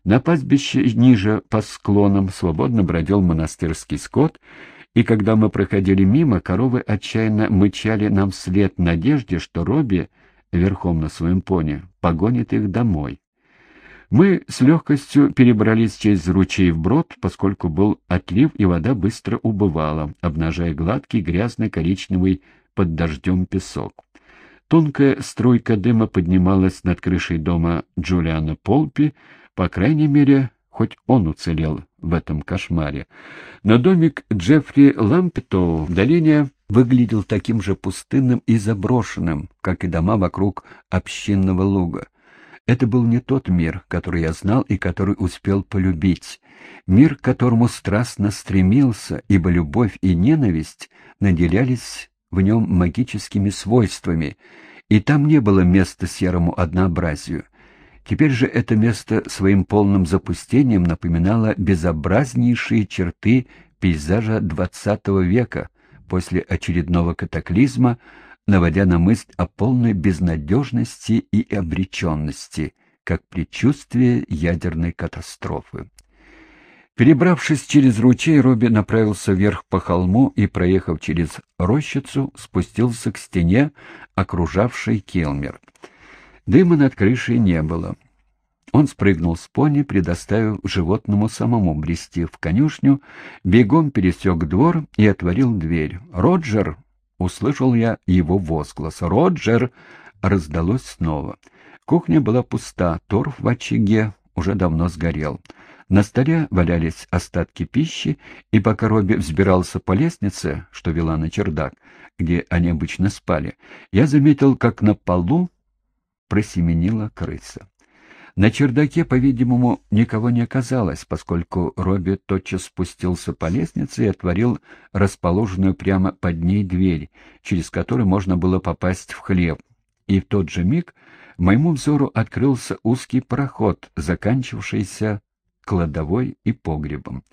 На пастбище ниже по склонам свободно бродил монастырский скот, и когда мы проходили мимо, коровы отчаянно мычали нам вслед в надежде, что Робби, верхом на своем пони, погонит их домой. Мы с легкостью перебрались через ручей вброд, поскольку был отлив, и вода быстро убывала, обнажая гладкий грязно-коричневый под дождем песок. Тонкая струйка дыма поднималась над крышей дома Джулиана Полпи, по крайней мере, хоть он уцелел в этом кошмаре. Но домик Джеффри Лампетоу в долине выглядел таким же пустынным и заброшенным, как и дома вокруг общинного луга. Это был не тот мир, который я знал и который успел полюбить, мир, к которому страстно стремился, ибо любовь и ненависть наделялись в нем магическими свойствами, и там не было места серому однообразию. Теперь же это место своим полным запустением напоминало безобразнейшие черты пейзажа XX века после очередного катаклизма, наводя на мысль о полной безнадежности и обреченности, как предчувствие ядерной катастрофы. Перебравшись через ручей, Робби направился вверх по холму и, проехав через рощицу, спустился к стене, окружавшей Келмер. Дыма над крышей не было. Он спрыгнул с пони, предоставив животному самому брести в конюшню, бегом пересек двор и отворил дверь. «Роджер!» — услышал я его возглас. «Роджер!» — раздалось снова. Кухня была пуста, торф в очаге уже давно сгорел. На столе валялись остатки пищи, и пока Робби взбирался по лестнице, что вела на чердак, где они обычно спали, я заметил, как на полу просеменила крыса. На чердаке, по-видимому, никого не оказалось, поскольку Робби тотчас спустился по лестнице и отворил расположенную прямо под ней дверь, через которую можно было попасть в хлев. И в тот же миг моему взору открылся узкий проход, заканчивавшийся кладовой и погребом.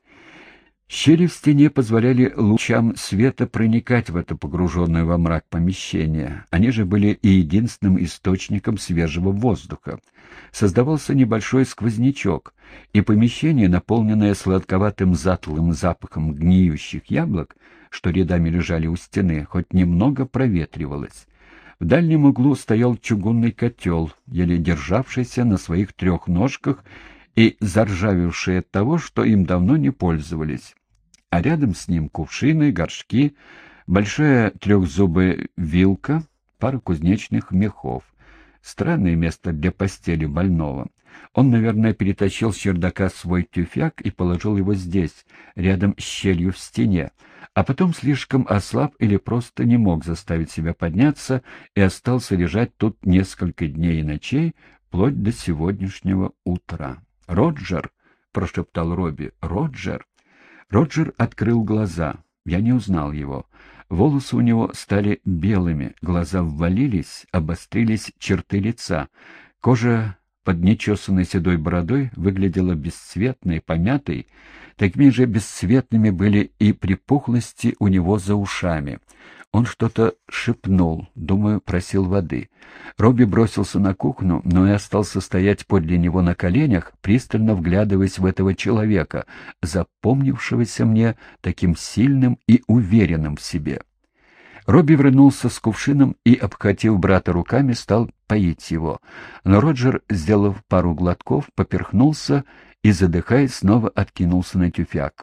Щели в стене позволяли лучам света проникать в это погруженное во мрак помещение. Они же были и единственным источником свежего воздуха. Создавался небольшой сквознячок, и помещение, наполненное сладковатым затлым запахом гниющих яблок, что рядами лежали у стены, хоть немного проветривалось. В дальнем углу стоял чугунный котел, еле державшийся на своих 3 ножках и заржавевший от того, что им давно не пользовались. А рядом с ним кувшины, горшки, большая 3-зубая вилка, пара кузнечных мехов. Странное место для постели больного. Он, наверное, перетащил с чердака свой тюфяк и положил его здесь, рядом с щелью в стене, а потом слишком ослаб или просто не мог заставить себя подняться и остался лежать тут несколько дней и ночей, вплоть до сегодняшнего утра. «Роджер!» — прошептал Робби. «Роджер!» Роджер открыл глаза. Я не узнал его. Волосы у него стали белыми, глаза ввалились, обострились черты лица. Кожа под нечесанной седой бородой выглядела бесцветной, помятой. Такими же бесцветными были и припухлости у него за ушами. Он что-то шепнул, думаю, просил воды. Робби бросился на кухню, но и остался стоять подле него на коленях, пристально вглядываясь в этого человека, запомнившегося мне таким сильным и уверенным в себе. Робби вернулся с кувшином и, обхватив брата руками, стал поить его. Но Роджер, сделав пару глотков, поперхнулся и, задыхаясь, снова откинулся на тюфяк.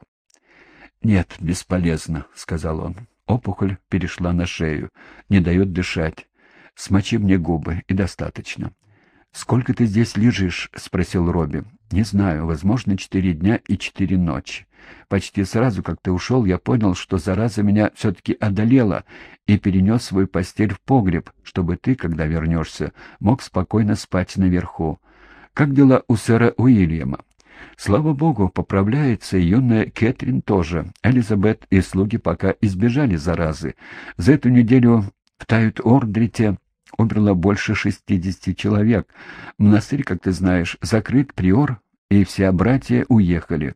«Нет, бесполезно», — сказал он. Опухоль перешла на шею, не дает дышать. Смочи мне губы, и достаточно. «Сколько ты здесь лежишь?» — спросил Робби. «Не знаю, возможно, 4 дня и 4 ночи. Почти сразу, как ты ушел, я понял, что зараза меня все-таки одолела, и перенес свою постель в погреб, чтобы ты, когда вернешься, мог спокойно спать наверху. Как дела у сэра Уильяма?» «Слава богу, поправляется, и юная Кэтрин тоже. Элизабет и слуги пока избежали заразы. За эту неделю в Тают-Ордрите умерло больше 60 человек. Монастырь, как ты знаешь, закрыт, приор, и все братья уехали».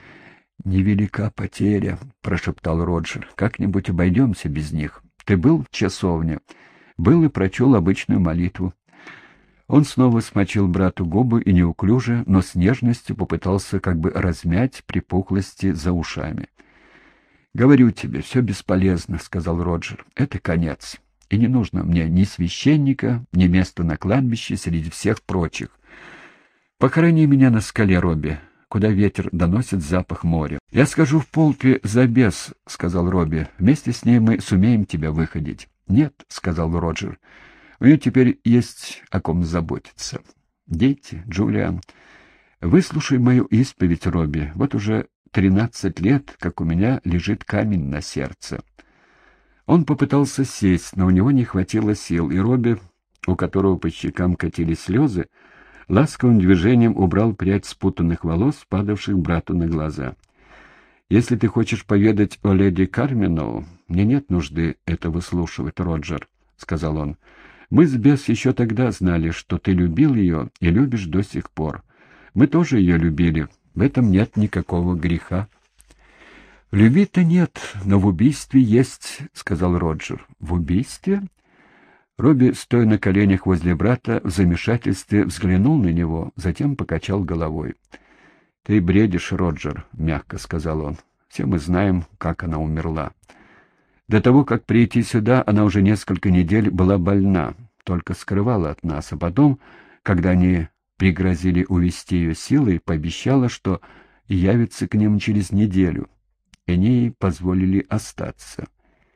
«Невелика потеря», — прошептал Роджер. «Как-нибудь обойдемся без них. Ты был в часовне?» «Был и прочел обычную молитву». Он снова смочил брату губы и неуклюже, но с нежностью попытался как бы размять припухлости за ушами. «Говорю тебе, все бесполезно», — сказал Роджер. «Это конец. И не нужно мне ни священника, ни места на кладбище среди всех прочих. Похорони меня на скале, Робби, куда ветер доносит запах моря». «Я скажу в полпе за бес», — сказал Робби. «Вместе с ней мы сумеем тебя выходить». «Нет», — сказал Роджер. «У нее теперь есть о ком заботиться. Дети, Джулиан. Выслушай мою исповедь, Робби. Вот уже 13 лет, как у меня лежит камень на сердце». Он попытался сесть, но у него не хватило сил, и Робби, у которого по щекам катились слезы, ласковым движением убрал прядь спутанных волос, падавших брату на глаза. «Если ты хочешь поведать о леди Карминоу, мне нет нужды это выслушивать, Роджер», — сказал он. «Мы с Бесс еще тогда знали, что ты любил ее и любишь до сих пор. Мы тоже ее любили, в этом нет никакого греха». «В любви-то нет, но в убийстве есть», — сказал Роджер. «В убийстве?» Робби, стоя на коленях возле брата, в замешательстве взглянул на него, затем покачал головой. «Ты бредишь, Роджер», — мягко сказал он. «Все мы знаем, как она умерла. До того, как прийти сюда, она уже несколько недель была больна, только скрывала от нас, а потом, когда они пригрозили увести ее силой, пообещала, что явится к ним через неделю, и они ей позволили остаться.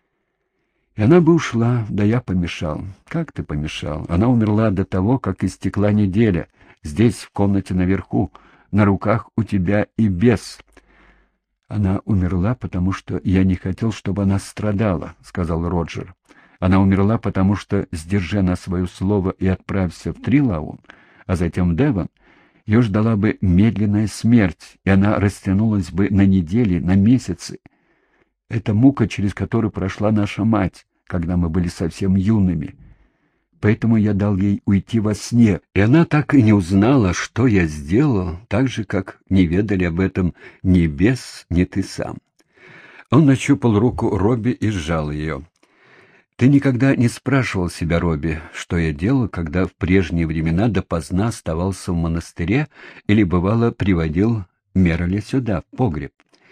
И она бы ушла, да я помешал». «Как ты помешал? Она умерла до того, как истекла неделя, здесь, в комнате наверху, на руках у тебя и Бесс». «Она умерла, потому что я не хотел, чтобы она страдала», — сказал Роджер. «Она умерла, потому что, сдержа на свое слово и отправься в Трилаун, а затем в Девон, ее ждала бы медленная смерть, и она растянулась бы на недели, на месяцы. Это мука, через которую прошла наша мать, когда мы были совсем юными. Поэтому я дал ей уйти во сне, и она так и не узнала, что я сделал, так же, как не ведали об этом ни Бесс, ни ты сам». Он нащупал руку Робби и сжал ее. «Ты никогда не спрашивал себя, Робби, что я делал, когда в прежние времена допоздна оставался в монастыре или, бывало, приводил Мерриля сюда, в погреб?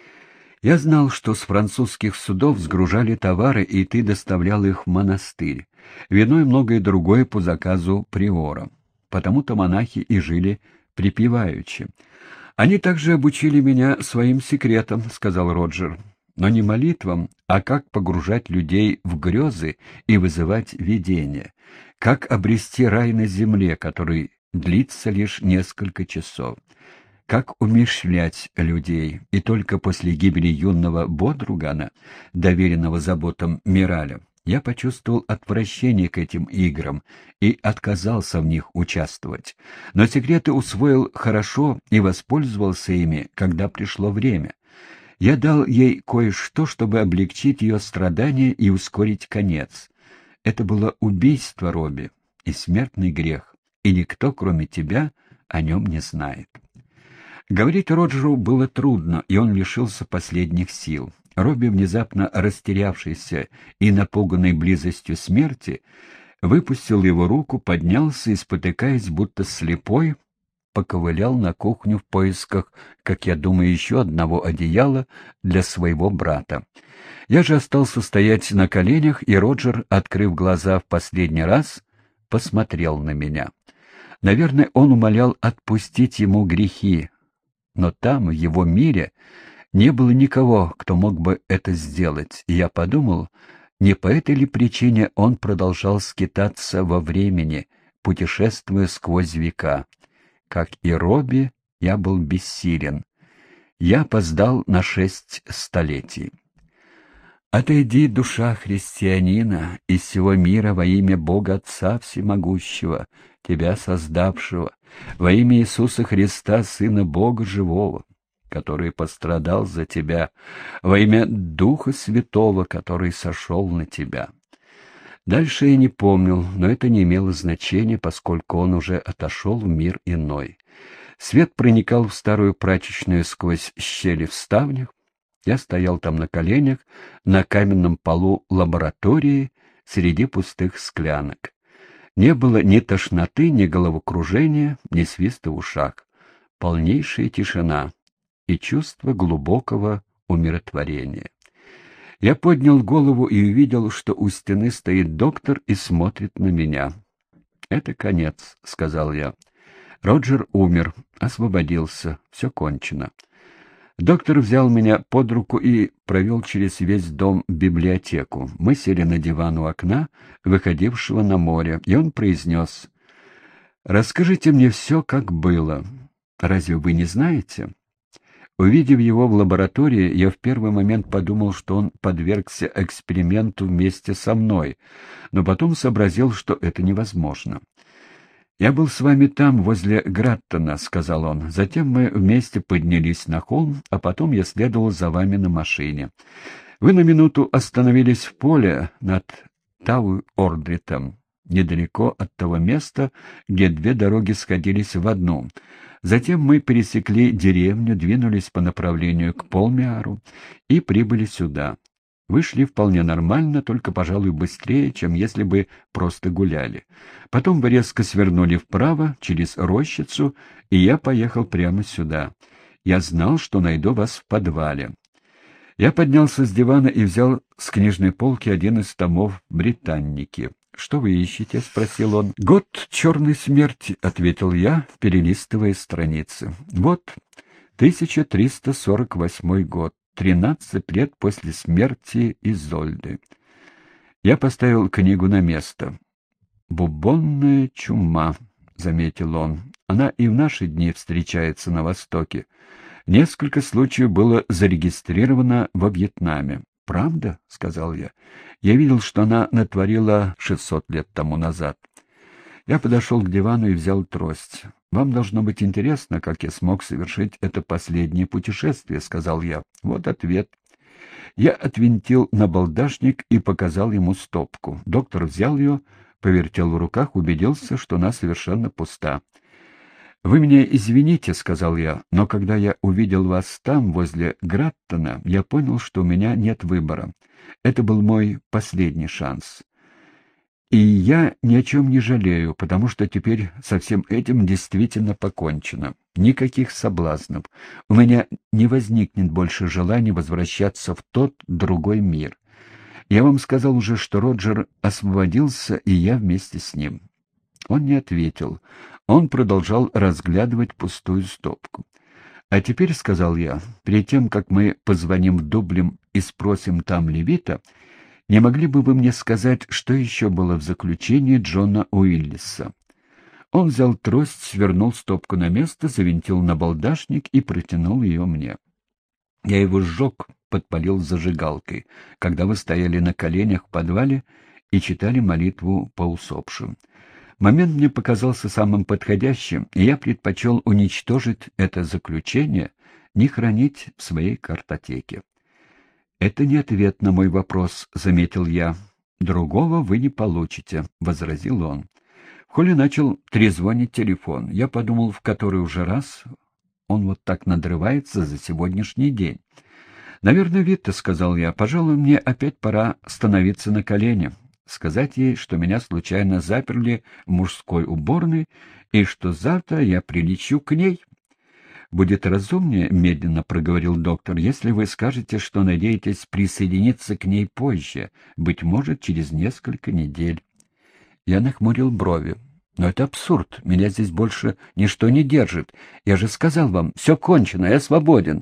Я знал, что с французских судов сгружали товары, и ты доставлял их в монастырь. Вино и многое другое по заказу приора. Потому-то монахи и жили припеваючи. Они также обучили меня своим секретам», — сказал Роджер. «Но не молитвам, а как погружать людей в грезы и вызывать видения. Как обрести рай на земле, который длится лишь несколько часов. Как умерщвлять людей, и только после гибели юного Бодругана, доверенного заботам Мираля, я почувствовал отвращение к этим играм и отказался в них участвовать. Но секреты усвоил хорошо и воспользовался ими, когда пришло время. Я дал ей кое-что, чтобы облегчить ее страдания и ускорить конец. Это было убийство, Робби, и смертный грех, и никто, кроме тебя, о нем не знает». Говорить Роджеру было трудно, и он лишился последних сил. Робби, внезапно растерявшийся и напуганный близостью смерти, выпустил его руку, поднялся и, спотыкаясь, будто слепой, поковылял на кухню в поисках, как я думаю, еще одного одеяла для своего брата. Я же остался стоять на коленях, и Роджер, открыв глаза в последний раз, посмотрел на меня. Наверное, он умолял отпустить ему грехи, но там, в его мире, не было никого, кто мог бы это сделать, и я подумал, не по этой ли причине он продолжал скитаться во времени, путешествуя сквозь века. Как и Робби, я был бессилен. Я опоздал на 6 столетий. «Отойди, душа христианина, из всего мира во имя Бога Отца Всемогущего, Тебя создавшего, во имя Иисуса Христа, Сына Бога Живого, который пострадал за тебя, во имя Духа Святого, который сошел на тебя». Дальше я не помнил, но это не имело значения, поскольку он уже отошел в мир иной. Свет проникал в старую прачечную сквозь щели в ставнях. Я стоял там на коленях, на каменном полу лаборатории, среди пустых склянок. Не было ни тошноты, ни головокружения, ни свиста в ушах. Полнейшая тишина и чувство глубокого умиротворения. Я поднял голову и увидел, что у стены стоит доктор и смотрит на меня. «Это конец», — сказал я. «Роджер умер, освободился, все кончено». Доктор взял меня под руку и провел через весь дом в библиотеку. Мы сели на диван у окна, выходившего на море, и он произнес: «Расскажите мне все, как было. Разве вы не знаете?» Увидев его в лаборатории, я в первый момент подумал, что он подвергся эксперименту вместе со мной, но потом сообразил, что это невозможно. «Я был с вами там, возле Граттона», — сказал он. «Затем мы вместе поднялись на холм, а потом я следовал за вами на машине. Вы на минуту остановились в поле над Тау-Ордритом, недалеко от того места, где две дороги сходились в одну. Затем мы пересекли деревню, двинулись по направлению к Полмиару и прибыли сюда. Вы шли вполне нормально, только, пожалуй, быстрее, чем если бы просто гуляли. Потом вы резко свернули вправо, через рощицу, и я поехал прямо сюда. Я знал, что найду вас в подвале». Я поднялся с дивана и взял с книжной полки один из томов «Британники». «Что вы ищете?» — спросил он. «Год черной смерти», — ответил я, перелистывая страницы. «Вот 1348 год. 13 лет после смерти Изольды». Я поставил книгу на место. «Бубонная чума», — заметил он. «Она и в наши дни встречается на Востоке. Несколько случаев было зарегистрировано во Вьетнаме». «Правда?» — сказал я. «Я видел, что она натворила 600 лет тому назад». Я подошел к дивану и взял трость. «Вам должно быть интересно, как я смог совершить это последнее путешествие», — сказал я. «Вот ответ». Я отвинтил набалдашник и показал ему стопку. Доктор взял ее, повертел в руках, убедился, что она совершенно пуста. «Вы меня извините», — сказал я, — «но когда я увидел вас там, возле Граттона, я понял, что у меня нет выбора. Это был мой последний шанс. И я ни о чем не жалею, потому что теперь со всем этим действительно покончено. Никаких соблазнов. У меня не возникнет больше желания возвращаться в тот другой мир. Я вам сказал уже, что Роджер освободился, и я вместе с ним». Он не ответил. Он продолжал разглядывать пустую стопку. «А теперь, — сказал я, — перед тем, как мы позвоним в Дублин и спросим там Левита, не могли бы вы мне сказать, что еще было в заключении Джона Уиллиса?» Он взял трость, свернул стопку на место, завинтил набалдашник и протянул ее мне. «Я его сжег», — подпалил зажигалкой, когда вы стояли на коленях в подвале и читали молитву по усопшим. Момент мне показался самым подходящим, и я предпочел уничтожить это заключение, не хранить в своей картотеке. «Это не ответ на мой вопрос», — заметил я. «Другого вы не получите», — возразил он. В холле начал трезвонить телефон. Я подумал, в который уже раз он вот так надрывается за сегодняшний день. «Наверное, Витта», — сказал я, — «пожалуй, мне опять пора становиться на колени, сказать ей, что меня случайно заперли в мужской уборной и что завтра я прилечу к ней». «Будет разумнее, — медленно проговорил доктор, — если вы скажете, что надеетесь присоединиться к ней позже, быть может, через несколько недель». Я нахмурил брови. «Но это абсурд. Меня здесь больше ничто не держит. Я же сказал вам, все кончено, я свободен».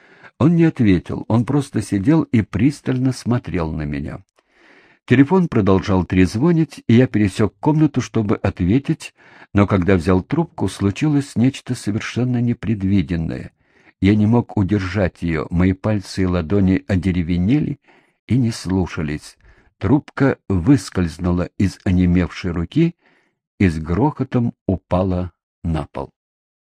Он не ответил, он просто сидел и пристально смотрел на меня. Телефон продолжал трезвонить, и я пересек комнату, чтобы ответить, но когда взял трубку, случилось нечто совершенно непредвиденное. Я не мог удержать ее, мои пальцы и ладони одеревенели и не слушались. Трубка выскользнула из онемевшей руки и с грохотом упала на пол.